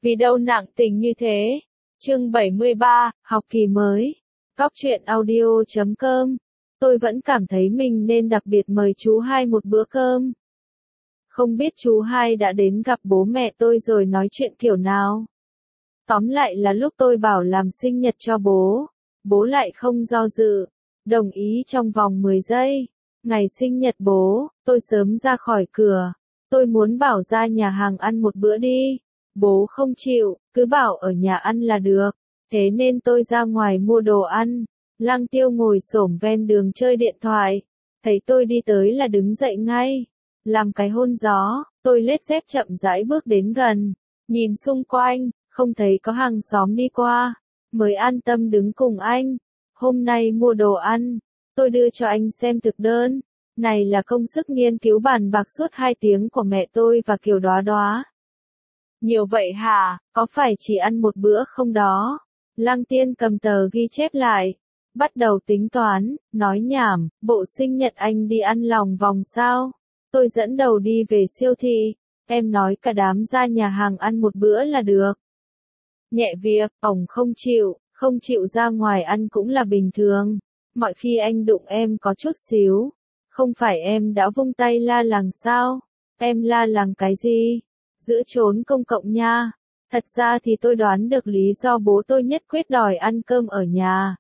Vì đâu nặng tình như thế. Chương 73, học kỳ mới. Cóc truyện audio.com. Tôi vẫn cảm thấy mình nên đặc biệt mời chú hai một bữa cơm. Không biết chú hai đã đến gặp bố mẹ tôi rồi nói chuyện kiểu nào. Tóm lại là lúc tôi bảo làm sinh nhật cho bố lại không do dự, đồng ý trong vòng 10 giây. Ngày sinh nhật bố, tôi sớm ra khỏi cửa. Tôi muốn bảo ra nhà hàng ăn một bữa đi. Bố không chịu, cứ bảo ở nhà ăn là được. Thế nên tôi ra ngoài mua đồ ăn. Lăng Tiêu ngồi xổm ven đường chơi điện thoại. Thấy tôi đi tới là đứng dậy ngay. Làm cái hôn gió, tôi lết dép chậm rãi bước đến gần. Nhìn xung quanh, không thấy có hàng xóm đi qua. Mới an tâm đứng cùng anh. Hôm nay mua đồ ăn, tôi đưa cho anh xem thực đơn. Này là công sức nghiên cứu bàn bạc suốt 2 tiếng của mẹ tôi và Kiều Đóa Đóa. Nhiều vậy hả, có phải chỉ ăn một bữa không đó? Lăng Tiên cầm tờ ghi chép lại. Bắt đầu tính toán, nói nhảm, bộ sinh nhật anh đi ăn lòng vòng sao? Tôi dẫn đầu đi về siêu thị. Em nói cả đám ra nhà hàng ăn một bữa là được. Nhẹ việc, ổng không chịu ra ngoài ăn cũng là bình thường. Mọi khi anh đụng em có chút xíu. Không phải em đã vung tay la làng sao? Em la làng cái gì? Giữa chốn công cộng nha. Thật ra thì tôi đoán được lý do bố tôi nhất quyết đòi ăn cơm ở nhà.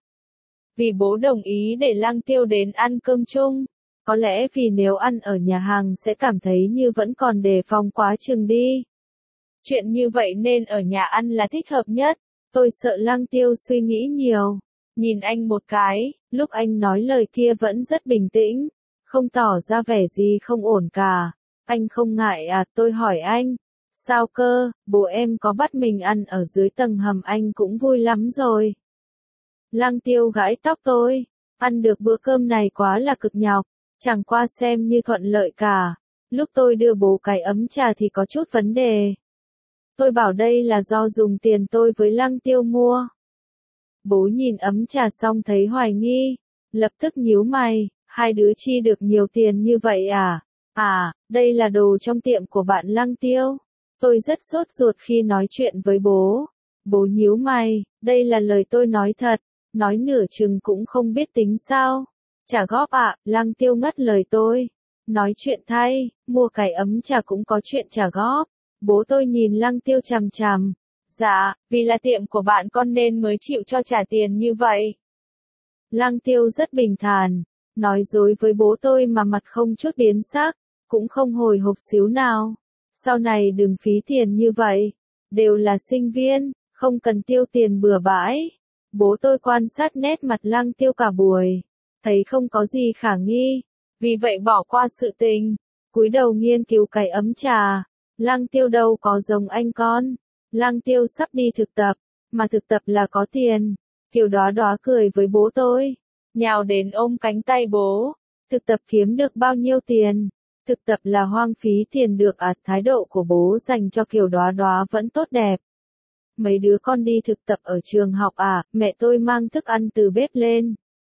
Vì bố đồng ý để Lăng Tiêu đến ăn cơm chung. Có lẽ vì nếu ăn ở nhà hàng sẽ cảm thấy như vẫn còn đề phòng quá chừng đi. Chuyện như vậy nên ở nhà ăn là thích hợp nhất. Tôi sợ Lăng Tiêu suy nghĩ nhiều. Nhìn anh một cái, lúc anh nói lời kia vẫn rất bình tĩnh. Không tỏ ra vẻ gì không ổn cả. Anh không ngại à, tôi hỏi anh. Sao cơ, bố em có bắt mình ăn ở dưới tầng hầm anh cũng vui lắm rồi. Lăng Tiêu gãi tóc tôi. Ăn được bữa cơm này quá là cực nhọc. Chẳng qua xem như thuận lợi cả. Lúc tôi đưa bố cái ấm trà thì có chút vấn đề. Tôi bảo đây là do dùng tiền tôi với Lăng Tiêu mua. Bố nhìn ấm trà xong thấy hoài nghi. Lập tức nhíu mày. Hai đứa chi được nhiều tiền như vậy à? À, đây là đồ trong tiệm của bạn Lăng Tiêu. Tôi rất sốt ruột khi nói chuyện với bố. Bố nhíu mày, đây là lời tôi nói thật. Nói nửa chừng cũng không biết tính sao. Trả góp ạ, Lăng Tiêu ngắt lời tôi. Nói chuyện thay, mua cái ấm trà cũng có chuyện trả góp. Bố tôi nhìn Lăng Tiêu chằm chằm. Dạ, vì là tiệm của bạn con nên mới chịu cho trả tiền như vậy. Lăng Tiêu rất bình thản. Nói dối với bố tôi mà mặt không chút biến sắc, cũng không hồi hộp xíu nào. Sau này đừng phí tiền như vậy. Đều là sinh viên, không cần tiêu tiền bừa bãi. Bố tôi quan sát nét mặt Lăng Tiêu cả buổi. Thấy không có gì khả nghi. Vì vậy bỏ qua sự tình. Cúi đầu nghiên cứu cái ấm trà. Lăng Tiêu đâu có giống anh con. Lăng Tiêu sắp đi thực tập. Mà thực tập là có tiền. Kiều Đóa Đóa cười với bố tôi. Nhào đến ôm cánh tay bố. Thực tập kiếm được bao nhiêu tiền? Thực tập là hoang phí tiền được à? Thái độ của bố dành cho Kiều Đóa Đóa vẫn tốt đẹp. Mấy đứa con đi thực tập ở trường học à? Mẹ tôi mang thức ăn từ bếp lên.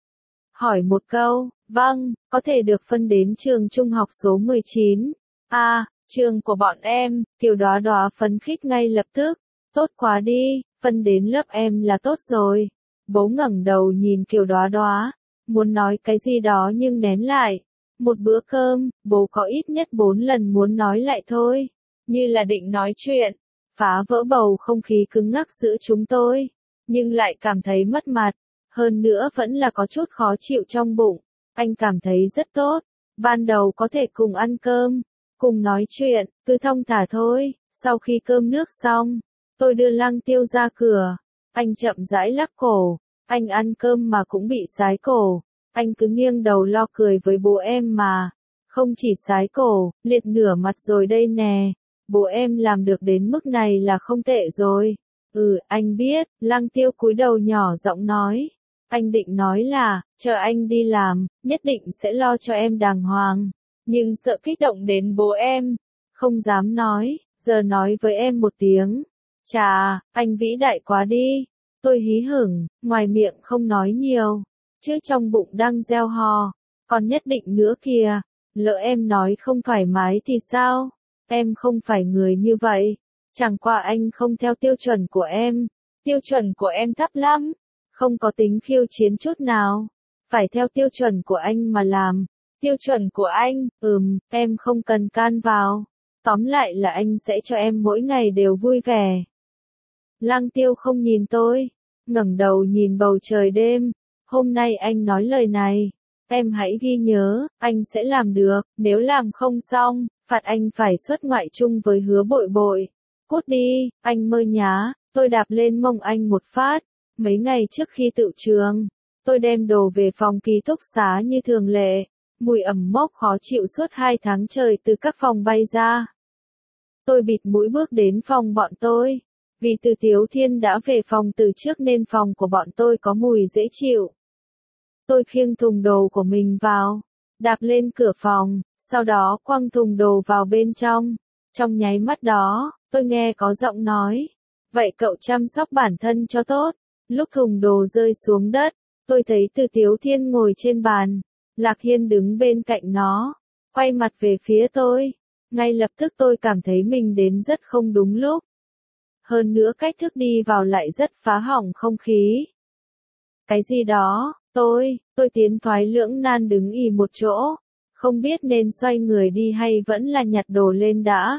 Hỏi một câu, vâng, có thể được phân đến trường trung học số 19. À, trường của bọn em. Kiều Đóa Đóa phấn khích ngay lập tức. Tốt quá đi, phân đến lớp em là tốt rồi. Bố ngẩng đầu nhìn Kiều Đóa Đóa, muốn nói cái gì đó nhưng nén lại. Một bữa cơm, bố có ít nhất 4 lần muốn nói lại thôi. Như là định nói chuyện, phá vỡ bầu không khí cứng ngắc giữa chúng tôi. Nhưng lại cảm thấy mất mặt. Hơn nữa vẫn là có chút khó chịu trong bụng. Anh cảm thấy rất tốt. Ban đầu có thể cùng ăn cơm, cùng nói chuyện, cứ thong thả thôi. Sau khi cơm nước xong, tôi đưa Lăng Tiêu ra cửa. Anh chậm rãi lắc cổ. Anh ăn cơm mà cũng bị sái cổ. Anh cứ nghiêng đầu lo cười với bố em mà. Không chỉ sái cổ, liệt nửa mặt rồi đây nè. Bố em làm được đến mức này là không tệ rồi. Anh biết. Lăng Tiêu cúi đầu nhỏ giọng nói. Anh định nói là, chờ anh đi làm, nhất định sẽ lo cho em đàng hoàng. Nhưng sợ kích động đến bố em. Không dám nói, giờ nói với em một tiếng. Chà, anh vĩ đại quá đi. Tôi hí hửng, ngoài miệng không nói nhiều. Chứ trong bụng đang gieo hò. Còn nhất định nữa kìa. Lỡ em nói không thoải mái thì sao? Em không phải người như vậy. Chẳng qua anh không theo tiêu chuẩn của em. Tiêu chuẩn của em thấp lắm. Không có tính khiêu chiến chút nào. Phải theo tiêu chuẩn của anh mà làm. Tiêu chuẩn của anh, em không cần can vào. Tóm lại là anh sẽ cho em mỗi ngày đều vui vẻ. Lăng Tiêu không nhìn tôi, ngẩng đầu nhìn bầu trời đêm. Hôm nay anh nói lời này, em hãy ghi nhớ, anh sẽ làm được, nếu làm không xong, phạt anh phải xuất ngoại chung với Hứa Bội Bội. Cút đi, anh mơ nhá, tôi đạp lên mông anh một phát. Mấy ngày trước khi tựu trường, tôi đem đồ về phòng ký túc xá như thường lệ. Mùi ẩm mốc khó chịu suốt 2 tháng trời từ các phòng bay ra. Tôi bịt mũi bước đến phòng bọn tôi. Vì Từ Tiếu Thiên đã về phòng từ trước nên phòng của bọn tôi có mùi dễ chịu. Tôi khiêng thùng đồ của mình vào, đạp lên cửa phòng, sau đó quăng thùng đồ vào bên trong. Trong nháy mắt đó, tôi nghe có giọng nói, vậy cậu chăm sóc bản thân cho tốt. Lúc thùng đồ rơi xuống đất, tôi thấy Từ Tiếu Thiên ngồi trên bàn, Lạc Hiên đứng bên cạnh nó, quay mặt về phía tôi. Ngay lập tức tôi cảm thấy mình đến rất không đúng lúc. Hơn nữa cách thức đi vào lại rất phá hỏng không khí. Cái gì đó, tôi tiến thoái lưỡng nan đứng ì một chỗ, không biết nên xoay người đi hay vẫn là nhặt đồ lên đã.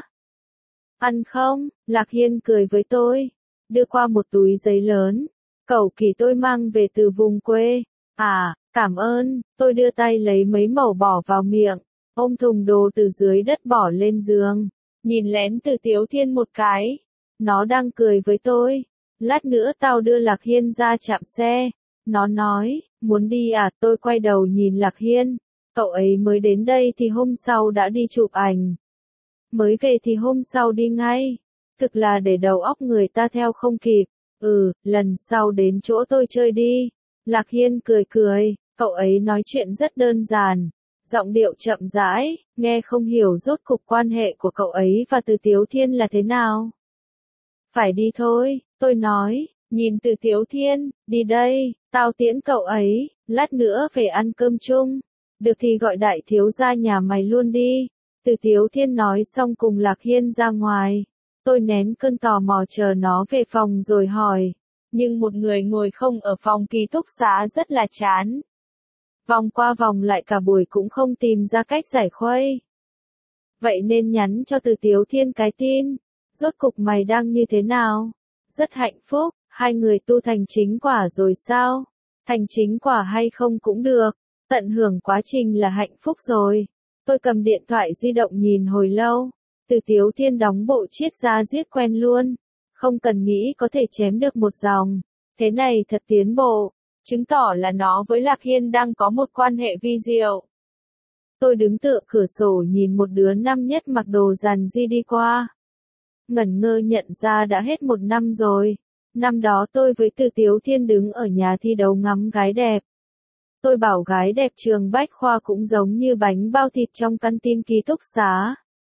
Ăn không? Lạc Hiên cười với tôi, đưa qua một túi giấy lớn, cẩu kỳ tôi mang về từ vùng quê. À, cảm ơn, tôi đưa tay lấy mấy mẩu bỏ vào miệng, ôm thùng đồ từ dưới đất bỏ lên giường, nhìn lén Từ Tiếu Thiên một cái. Nó đang cười với tôi. Lát nữa tao đưa Lạc Hiên ra trạm xe. Nó nói, muốn đi à? Tôi quay đầu nhìn Lạc Hiên. Cậu ấy mới đến đây thì hôm sau đã đi chụp ảnh. Mới về thì hôm sau đi ngay. Thực là để đầu óc người ta theo không kịp. Lần sau đến chỗ tôi chơi đi. Lạc Hiên cười cười, cậu ấy nói chuyện rất đơn giản. Giọng điệu chậm rãi, nghe không hiểu rốt cục quan hệ của cậu ấy và Từ Tiếu Thiên là thế nào. Phải đi thôi, tôi nói, nhìn Từ Tiếu Thiên, đi đây, tao tiễn cậu ấy, lát nữa về ăn cơm chung. Được thì gọi đại thiếu gia nhà mày luôn đi. Từ Tiếu Thiên nói xong cùng Lạc Hiên ra ngoài. Tôi nén cơn tò mò chờ nó về phòng rồi hỏi. Nhưng một người ngồi không ở phòng ký túc xá rất là chán. Vòng qua vòng lại cả buổi cũng không tìm ra cách giải khuây. Vậy nên nhắn cho Từ Tiếu Thiên cái tin. Rốt cục mày đang như thế nào? Rất hạnh phúc, hai người tu thành chính quả rồi sao? Thành chính quả hay không cũng được, tận hưởng quá trình là hạnh phúc rồi. Tôi cầm điện thoại di động nhìn hồi lâu, Từ Tiếu Thiên đóng bộ chiết ra giết quen luôn. Không cần nghĩ có thể chém được một dòng. Thế này thật tiến bộ, chứng tỏ là nó với Lạc Hiên đang có một quan hệ vi diệu. Tôi đứng tựa cửa sổ nhìn một đứa năm nhất mặc đồ giản dị đi qua. Ngẩn ngơ nhận ra đã hết 1 năm rồi. Năm đó tôi với Từ Tiếu Thiên đứng ở nhà thi đấu ngắm gái đẹp. Tôi bảo gái đẹp trường Bách Khoa cũng giống như bánh bao thịt trong căn tin ký túc xá.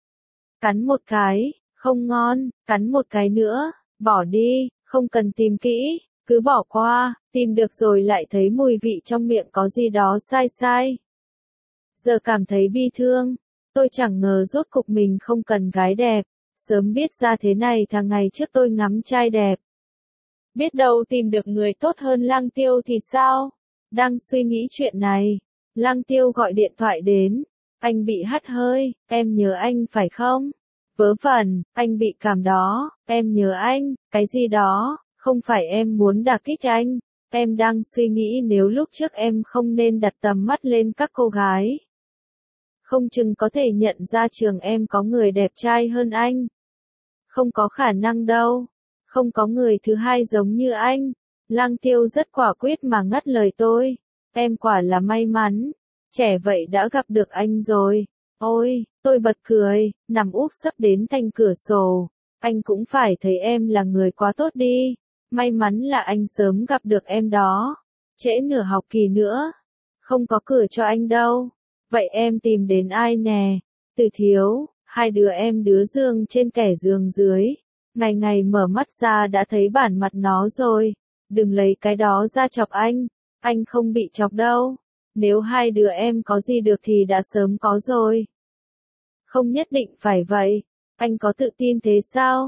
Cắn một cái, không ngon, cắn một cái nữa, bỏ đi, không cần tìm kỹ, cứ bỏ qua, tìm được rồi lại thấy mùi vị trong miệng có gì đó sai sai. Giờ cảm thấy bi thương, tôi chẳng ngờ rốt cục mình không cần gái đẹp. Sớm biết ra thế này thằng ngày trước tôi ngắm trai đẹp. Biết đâu tìm được người tốt hơn Lăng Tiêu thì sao? Đang suy nghĩ chuyện này, Lăng Tiêu gọi điện thoại đến. Anh bị hắt hơi, em nhớ anh phải không? Vớ vẩn, anh bị cảm đó, em nhớ anh, cái gì đó, không phải em muốn đả kích anh. Em đang suy nghĩ nếu lúc trước em không nên đặt tầm mắt lên các cô gái. Không chừng có thể nhận ra trường em có người đẹp trai hơn anh. Không có khả năng đâu. Không có người thứ hai giống như anh. Lăng Tiêu rất quả quyết mà ngắt lời tôi. Em quả là may mắn. Trẻ vậy đã gặp được anh rồi. Ôi, tôi bật cười, nằm úp sấp đến thành cửa sổ. Anh cũng phải thấy em là người quá tốt đi. May mắn là anh sớm gặp được em đó. Trễ nửa học kỳ nữa. Không có cửa cho anh đâu. Vậy em tìm đến ai nè? Từ Thiếu, hai đứa em đứa giường trên kẻ giường dưới. Ngày ngày mở mắt ra đã thấy bản mặt nó rồi. Đừng lấy cái đó ra chọc anh không bị chọc đâu. Nếu hai đứa em có gì được thì đã sớm có rồi. Không nhất định phải vậy. Anh có tự tin thế sao?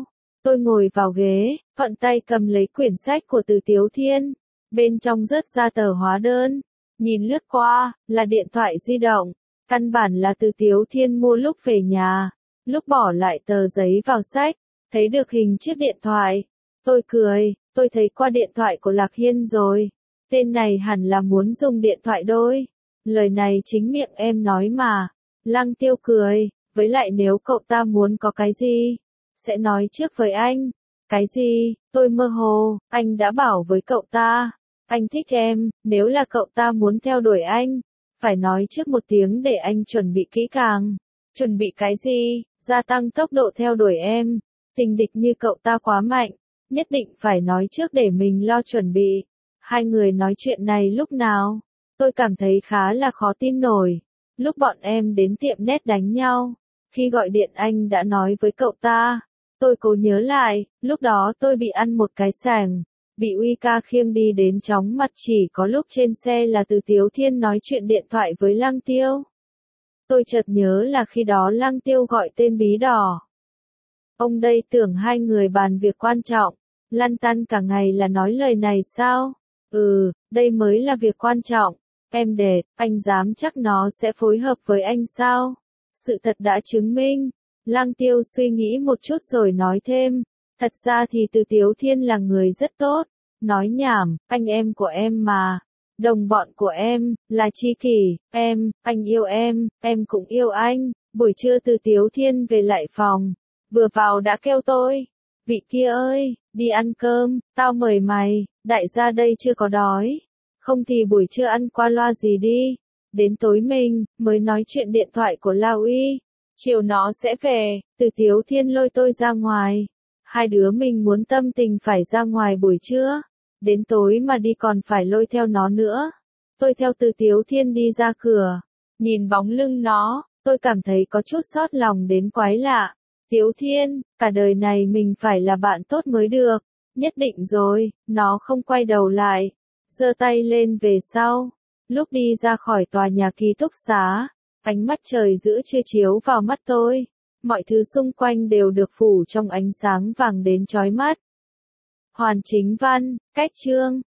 Tôi ngồi vào ghế, thuận tay cầm lấy quyển sách của Từ Tiếu Thiên. Bên trong rớt ra tờ hóa đơn. Nhìn lướt qua, là điện thoại di động. Căn bản là Từ Tiếu Thiên mua lúc về nhà. Lúc bỏ lại tờ giấy vào sách, thấy được hình chiếc điện thoại. Tôi cười, tôi thấy qua điện thoại của Lạc Hiên rồi. Tên này hẳn là muốn dùng điện thoại đôi. Lời này chính miệng em nói mà. Lăng Tiêu cười, với lại nếu cậu ta muốn có cái gì, sẽ nói trước với anh. Cái gì? Tôi mơ hồ, anh đã bảo với cậu ta. Anh thích em, nếu là cậu ta muốn theo đuổi anh, phải nói trước một tiếng để anh chuẩn bị kỹ càng. Chuẩn bị cái gì? Gia tăng tốc độ theo đuổi em. Tình địch như cậu ta quá mạnh, nhất định phải nói trước để mình lo chuẩn bị. Hai người nói chuyện này lúc nào? Tôi cảm thấy khá là khó tin nổi. Lúc bọn em đến tiệm net đánh nhau, khi gọi điện anh đã nói với cậu ta. Tôi cố nhớ lại, lúc đó tôi bị ăn một cái sàng, bị Uy ca khiêng đi đến chóng mặt, chỉ có lúc trên xe là Từ Tiếu Thiên nói chuyện điện thoại với Lăng Tiêu. Tôi chợt nhớ là khi đó Lăng Tiêu gọi tên bí đỏ. Ông đây tưởng hai người bàn việc quan trọng, lăn tăn cả ngày là nói lời này sao? Đây mới là việc quan trọng. Em đệt, anh dám chắc nó sẽ phối hợp với anh sao? Sự thật đã chứng minh. Lăng Tiêu suy nghĩ một chút rồi nói thêm. Thật ra thì Từ Tiếu Thiên là người rất tốt. Nói nhảm, anh em của em mà. Đồng bọn của em, là tri kỷ, anh yêu em cũng yêu anh. Buổi trưa Từ Tiếu Thiên về lại phòng. Vừa vào đã kêu tôi. Vị kia ơi, đi ăn cơm, tao mời mày, đại gia đây chưa có đói. Không thì buổi trưa ăn qua loa gì đi. Đến tối mình, mới nói chuyện điện thoại của La Uy. Chiều nó sẽ về, Từ Tiếu Thiên lôi tôi ra ngoài. Hai đứa mình muốn tâm tình phải ra ngoài buổi trưa. Đến tối mà đi còn phải lôi theo nó nữa. Tôi theo Từ Tiếu Thiên đi ra cửa. Nhìn bóng lưng nó, tôi cảm thấy có chút xót lòng đến quái lạ. Tiếu Thiên, cả đời này mình phải là bạn tốt mới được. Nhất định rồi, nó không quay đầu lại. Giơ tay lên về sau. Lúc đi ra khỏi tòa nhà ký túc xá, ánh mắt trời giữa trưa chiếu vào mắt tôi. Mọi thứ xung quanh đều được phủ trong ánh sáng vàng đến chói mắt. Hoàn Chính Văn, cách chương